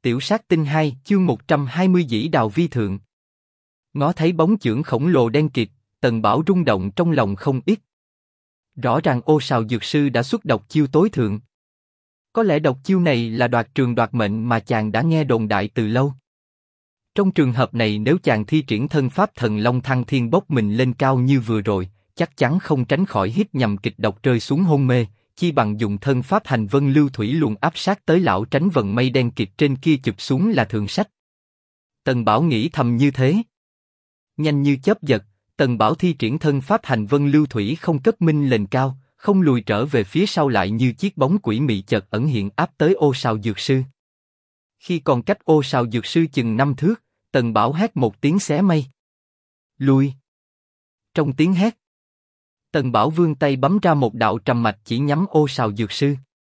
Tiểu sát tinh 2, chương 120 dĩ đào vi thượng. Ngó thấy bóng chưởng khổng lồ đen kịt, Tần Bảo rung động trong lòng không ít. Rõ ràng Ô Sào Dược Sư đã xuất độc chiêu tối thượng. Có lẽ độc chiêu này là đoạt trường đoạt mệnh mà chàng đã nghe đồn đại từ lâu. Trong trường hợp này nếu chàng thi triển thân pháp thần long thăng thiên bốc mình lên cao như vừa rồi, chắc chắn không tránh khỏi hít nhầm kịch độc rơi xuống hôn mê, chi bằng dùng thân pháp hành vân lưu thủy luồn áp sát tới lão tránh vận mây đen kịt trên kia chụp xuống là thượng sách. Tần Bảo nghĩ thầm như thế. Nhanh như chớp giật, Tần Bảo thi triển thân pháp hành vân lưu thủy không cất minh lên cao, không lùi trở về phía sau lại như chiếc bóng quỷ mị chợt ẩn hiện áp tới Ô Sào Dược Sư. Khi còn cách Ô Sào Dược Sư chừng 5 thước, Tần Bảo hét một tiếng xé mây. Lui! Trong tiếng hét, Tần Bảo vươn tay bấm ra một đạo trầm mạch chỉ nhắm Ô Sào Dược Sư.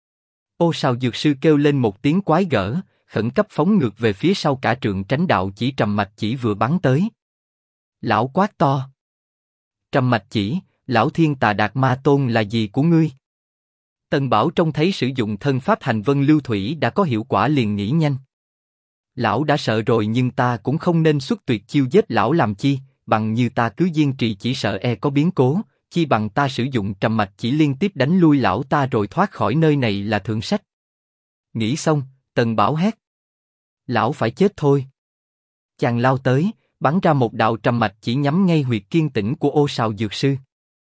Ô Sào Dược Sư kêu lên một tiếng quái gở, khẩn cấp phóng ngược về phía sau cả trượng tránh đạo chỉ trầm mạch chỉ vừa bắn tới. Lão quát to. Trầm mạch chỉ, lão Thiên Tà Đạt Ma Tôn là gì của ngươi? Tần Bảo trông thấy sử dụng thân pháp hành vân lưu thủy đã có hiệu quả liền nghĩ nhanh. Lão đã sợ rồi nhưng ta cũng không nên xuất tuyệt chiêu giết lão làm chi, bằng như ta cứ kiên trì chỉ sợ có biến cố, chi bằng ta sử dụng trầm mạch chỉ liên tiếp đánh lui lão ta rồi thoát khỏi nơi này là thượng sách. Nghĩ xong, Tần Bảo hét. Lão phải chết thôi. Chàng lao tới, bắn ra một đạo trầm mạch chỉ nhắm ngay huyệt kiên tĩnh của Ô Sào Dược Sư.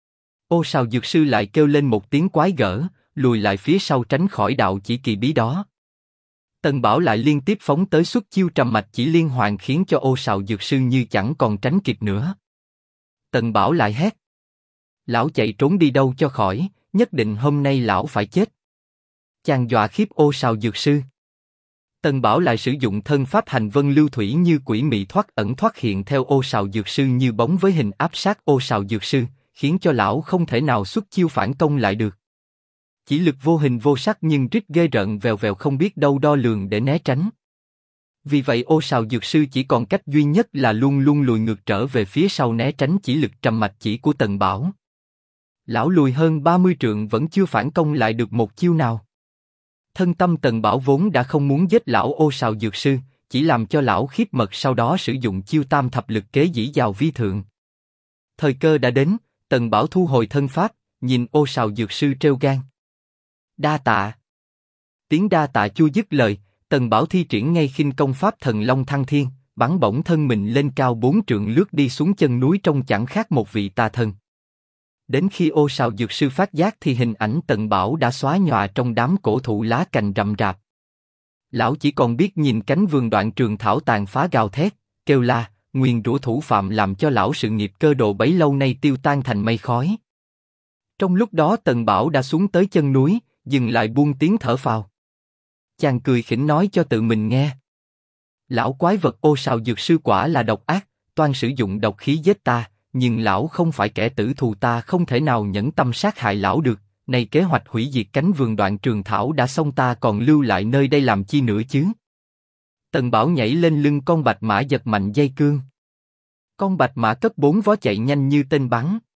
Ô Sào Dược Sư lại kêu lên một tiếng quái gở, lùi lại phía sau tránh khỏi đạo chỉ kỳ bí đó. Tần Bảo lại liên tiếp phóng tới xuất chiêu trầm mạch chỉ liên hoàn khiến cho Ô Sào Dược Sư như chẳng còn tránh kịp nữa. Tần Bảo lại hét. Lão chạy trốn đi đâu cho khỏi, nhất định hôm nay lão phải chết. Chàng dọa khiếp Ô Sào Dược Sư. Tần Bảo lại sử dụng thân pháp hành vân lưu thủy như quỷ mị thoát ẩn thoát hiện theo Ô Sào Dược Sư như bóng với hình áp sát Ô Sào Dược Sư, khiến cho lão không thể nào xuất chiêu phản công lại được. Chỉ lực vô hình vô sắc nhưng rít ghê rợn vèo vèo không biết đâu đo lường để né tránh. Vì vậy Ô Sào Dược Sư chỉ còn cách duy nhất là luôn luôn lùi ngược trở về phía sau né tránh chỉ lực trầm mạch chỉ của Tần Bảo. Lão lùi hơn 30 trượng vẫn chưa phản công lại được một chiêu nào. Thân tâm Tần Bảo vốn đã không muốn giết lão Ô Sào Dược Sư, chỉ làm cho lão khiếp mật sau đó sử dụng chiêu tam thập lực kế dĩ dào vi thượng. Thời cơ đã đến, Tần Bảo thu hồi thân pháp, nhìn Ô Sào Dược Sư trêu gan. Đa tạ. Tiếng đa tạ chưa dứt lời, Tần Bảo thi triển ngay khinh công pháp thần long thăng thiên, bắn bổng thân mình lên cao 4 trượng lướt đi xuống chân núi trông chẳng khác một vị tà thần. Đến khi Ô Sào Dược Sư phát giác thì hình ảnh Tần Bảo đã xóa nhòa trong đám cổ thụ lá cành rậm rạp. Lão chỉ còn biết nhìn cánh vườn đoạn trường thảo tàn phá gào thét, kêu la, nguyền rủa thủ phạm làm cho lão sự nghiệp cơ đồ bấy lâu nay tiêu tan thành mây khói. Trong lúc đó Tần Bảo đã xuống tới chân núi, dừng lại buông tiếng thở phào. Chàng cười khỉnh nói cho tự mình nghe. Lão quái vật Ô Sào Dược Sư quả là độc ác, toan sử dụng độc khí giết ta, nhưng lão không phải kẻ tử thù ta không thể nào nhẫn tâm sát hại lão được. Này kế hoạch hủy diệt cánh vườn đoạn trường thảo đã xong ta còn lưu lại nơi đây làm chi nữa chứ? Tần Bảo nhảy lên lưng con bạch mã giật mạnh dây cương. Con bạch mã cất 4 vó chạy nhanh như tên bắn.